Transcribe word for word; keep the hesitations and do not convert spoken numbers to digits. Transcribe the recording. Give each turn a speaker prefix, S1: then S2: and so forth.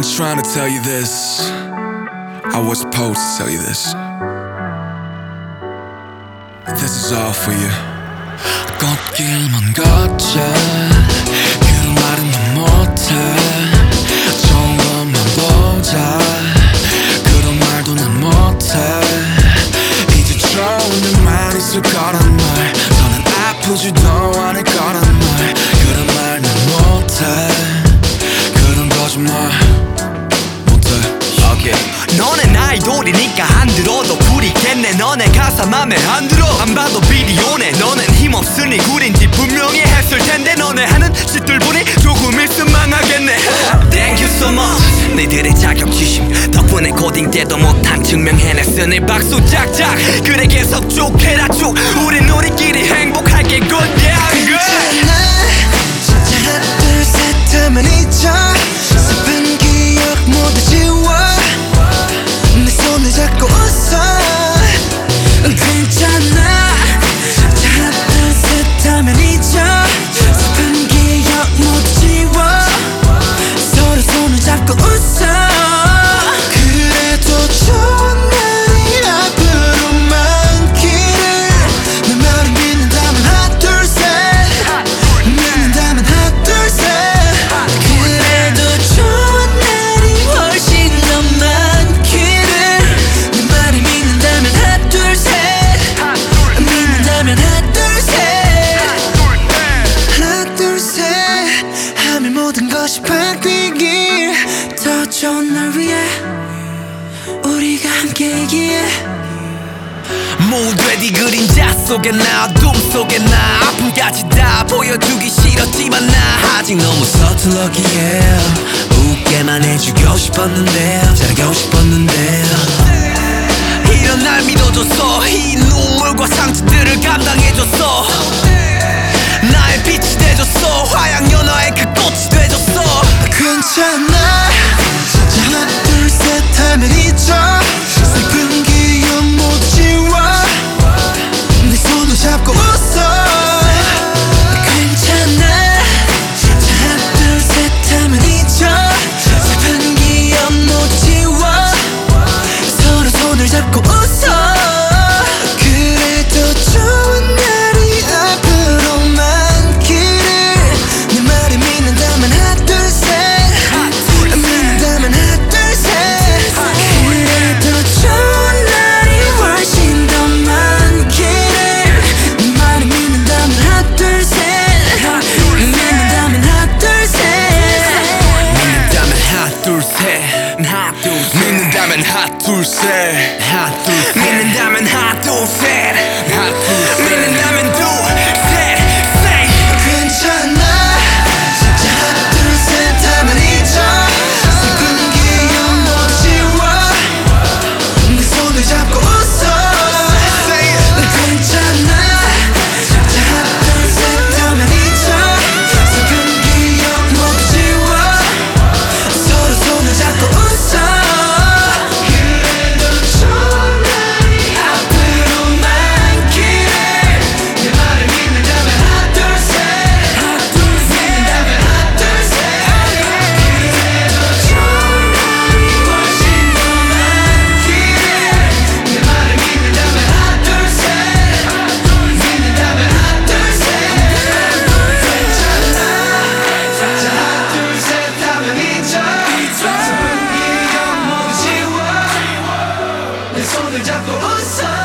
S1: wasn't trying to tell you this. I was supposed to tell you this. This is all for you. 꽃길만 걷자 그 말은 난 못해. 좋은 것만 보자 그런 말도 난 못해. 이제 좋은 말 있을 거란 말 너는 아프지도 않을 거란 말 그런 말 난 못해. 그런 거짓말 못해.
S2: okay. 너넨 아이돌이니까 안 들어도 구리겠네. 너네 가사 맘에 안 들어. 안 봐도 비디오네. 너넨 힘없으니 구린지 분명히 했을 텐데 너네 하는 짓들 보니 조금 있으면 망하겠네. Thank you so much. 너희들의 자격지심 덕분에 고딩 때도 못한 증명해냈으니 박수 짝짝. 그래 계속 쭉 해라 쭉. 우린 우리끼리 행복하게 good yeah good.
S3: 진짜 하나 둘 셋 하면 잊어. 슬픈 기억 모두 지워. 내 손을 잡고 웃어. 괜찮아. 자 하나 둘 셋 하면 잊어. 슬픈 기억 모두 지워. 서로 손을 잡고 웃어. 그래도 좋은 날이 앞으로 많기를. 내 말을 믿는다면 하나 둘 셋. 믿는다면 하나 둘 셋. 그래도 좋은 날이 훨씬 더 많기를. 내 말을 믿는다면 하나 둘 셋. 믿는다면 하나 둘 셋. 하나 둘 셋 하면 모든 것이 바뀌길. 더 좋은 날 위해 우리가 함께이기에.
S2: 모두의 네 그림자 속에 나 어둠 속에 나 아픔까지 다 보여주기 싫었지만 나 아직 너무 서툴러기에 웃게만 해주고 싶었는데 잘하고 싶었는데 이런 날 믿어줬어. 이 눈물과 상처들을 감당해줬어. 나의 빛이 돼줬어. 화양연화의 그 꽃이 돼줬어.
S3: 괜찮아. 자 하나 둘 셋 하면 잊어. 슬픈 기억 모두 지워. 내 손을 잡고 웃어. 괜찮아. 자 하나 둘 셋 하면 잊어. 슬픈 기억 모두 지워. 서로 손을 잡고 웃어. 그래도 좋은 날이 앞으로 많기를. 내 말을 믿는다면 하나 둘 셋. 믿는다면 하나 둘 셋. 그래도 좋은 날이 훨씬 더 많기를. 내 말을 믿는다면 하나 둘 셋. 믿는다면 하나 둘 셋.
S2: 믿는다면 하나 둘 셋. 하나 둘 셋. 믿는다면 하나 둘 셋. 하나 둘 셋. 믿는다면 하나 둘 셋. 하나 둘 셋. 믿는다면 둘 셋. 셋.
S3: 괜찮아. 자 하나 둘 셋 하면 잊어. 슬픈 기억 모두 지워. 내 손을 잡고 웃어. 괜찮아. 자 하나 둘 셋 하면 잊어. 슬픈 기억 모두 지워. 서로 손을 잡고 웃어. 그래도 좋은 날이 앞으로 많기를. 내 말을 믿는다면 하나 둘 셋. 믿는다면 하나 둘 셋. 그래도 좋은 날이 훨씬 더 많기를. 내 말을 믿는다면 하나 둘 셋. 믿는다면 하나 둘 셋. 괜찮아. 자 하나 둘 셋 하면 잊어. 슬픈 기억 모두 지워. 내 손을 잡고 웃어.